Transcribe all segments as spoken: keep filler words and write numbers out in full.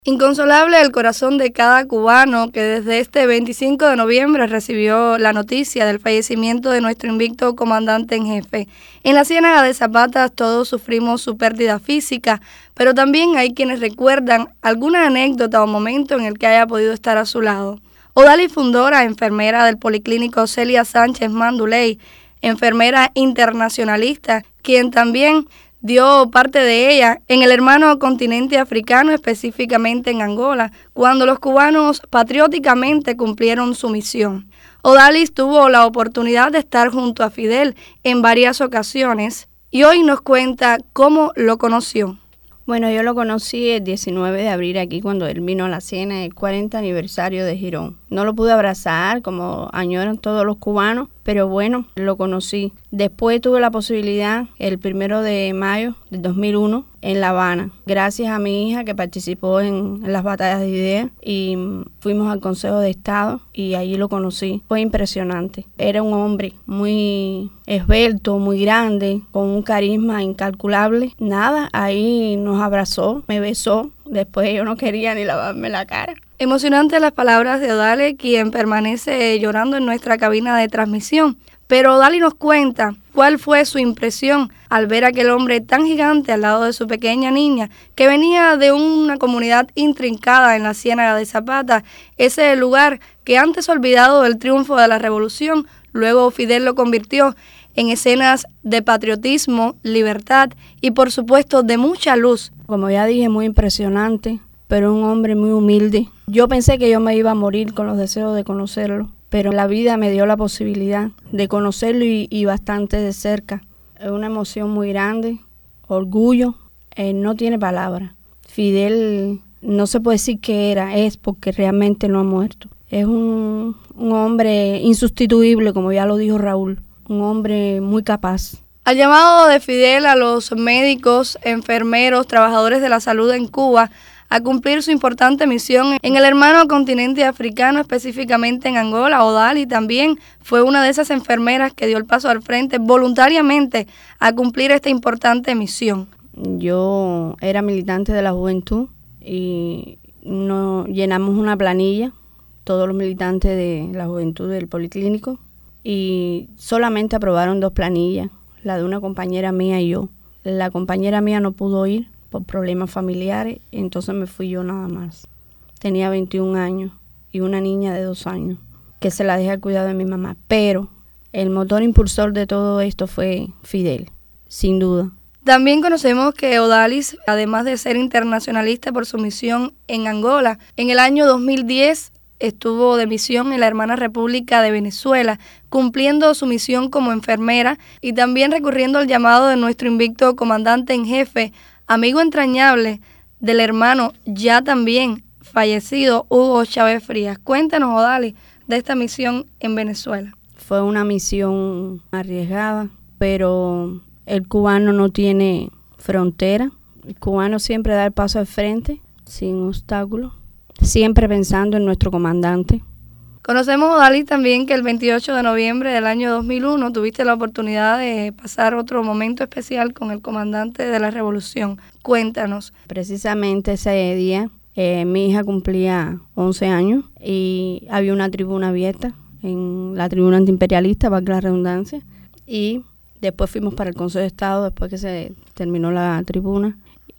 Inconsolable el corazón de cada cubano que desde este veinticinco de noviembre recibió la noticia del fallecimiento de nuestro invicto comandante en jefe. En la Ciénaga de Zapata todos sufrimos su pérdida física, pero también hay quienes recuerdan alguna anécdota o momento en el que haya podido estar a su lado. Odalis Fundora, enfermera del Policlínico Celia Sánchez Manduley, enfermera internacionalista, quien también dio parte de ella en el hermano continente africano, específicamente en Angola, cuando los cubanos patrióticamente cumplieron su misión. Odalis tuvo la oportunidad de estar junto a Fidel en varias ocasiones y hoy nos cuenta cómo lo conoció. Bueno, yo lo conocí el diecinueve de abril aquí cuando él vino a la Ciénaga, el cuarenta aniversario de Girón. No lo pude abrazar como añoran todos los cubanos, pero bueno, lo conocí. Después tuve la posibilidad, el primero de mayo del dos mil uno, en La Habana, gracias a mi hija que participó en, en las batallas de ideas, y fuimos al Consejo de Estado y allí lo conocí. Fue impresionante. Era un hombre muy esbelto, muy grande, con un carisma incalculable. Nada, ahí nos abrazó, me besó. Después yo no quería ni lavarme la cara. Emocionantes las palabras de Odalis, quien permanece llorando en nuestra cabina de transmisión. Pero Odalis nos cuenta cuál fue su impresión al ver a aquel hombre tan gigante al lado de su pequeña niña, que venía de una comunidad intrincada en la Ciénaga de Zapata, ese lugar que antes olvidado del triunfo de la revolución, luego Fidel lo convirtió en escenas de patriotismo, libertad y por supuesto de mucha luz. Como ya dije, muy impresionante, pero un hombre muy humilde. Yo pensé que yo me iba a morir con los deseos de conocerlo, pero la vida me dio la posibilidad de conocerlo y, y bastante de cerca. Es una emoción muy grande, orgullo, eh, no tiene palabras. Fidel no se puede decir que era, es porque realmente no ha muerto. Es un, un hombre insustituible, como ya lo dijo Raúl, un hombre muy capaz. Al llamado de Fidel a los médicos, enfermeros, trabajadores de la salud en Cuba, a cumplir su importante misión en el hermano continente africano, específicamente en Angola, Odalis también fue una de esas enfermeras que dio el paso al frente voluntariamente a cumplir esta importante misión. Yo era militante de la juventud y nos llenamos una planilla, todos los militantes de la juventud del Policlínico, y solamente aprobaron dos planillas, la de una compañera mía y yo. La compañera mía no pudo ir por problemas familiares, entonces me fui yo nada más. Tenía veintiún años y una niña de dos años, que se la dejé al cuidado de mi mamá. Pero el motor impulsor de todo esto fue Fidel, sin duda. También conocemos que Odalis, además de ser internacionalista por su misión en Angola, en el año dos mil diez estuvo de misión en la hermana República de Venezuela, cumpliendo su misión como enfermera y también recurriendo al llamado de nuestro invicto comandante en jefe, amigo entrañable del hermano ya también fallecido Hugo Chávez Frías. Cuéntanos, Odalis, de esta misión en Venezuela. Fue una misión arriesgada, pero el cubano no tiene frontera. El cubano siempre da el paso al frente, sin obstáculos, siempre pensando en nuestro comandante. Conocemos, Odalis, también que el veintiocho de noviembre del año dos mil uno tuviste la oportunidad de pasar otro momento especial con el comandante de la revolución. Cuéntanos. Precisamente ese día eh, mi hija cumplía once años y había una tribuna abierta en la tribuna antiimperialista, valga la redundancia, y después fuimos para el Consejo de Estado después que se terminó la tribuna.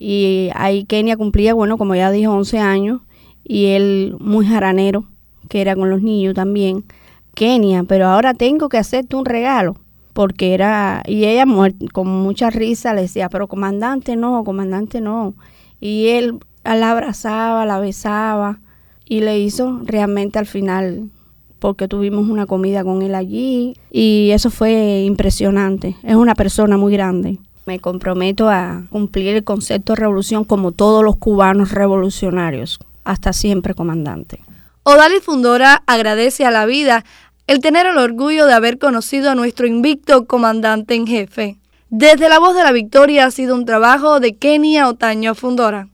Y ahí Kenia cumplía, bueno, como ya dijo, once años, y él muy jaranero, que era con los niños también. Kenia, pero ahora tengo que hacerte un regalo, porque era, y ella muerta, con mucha risa le decía, pero comandante no, comandante no, y él la abrazaba, la besaba, y le hizo realmente al final, porque tuvimos una comida con él allí, y eso fue impresionante. Es una persona muy grande. Me comprometo a cumplir el concepto de revolución como todos los cubanos revolucionarios. Hasta siempre, comandante. Odalis Fundora agradece a la vida el tener el orgullo de haber conocido a nuestro invicto comandante en jefe. Desde La Voz de la Victoria ha sido un trabajo de Kenia Otaño Fundora.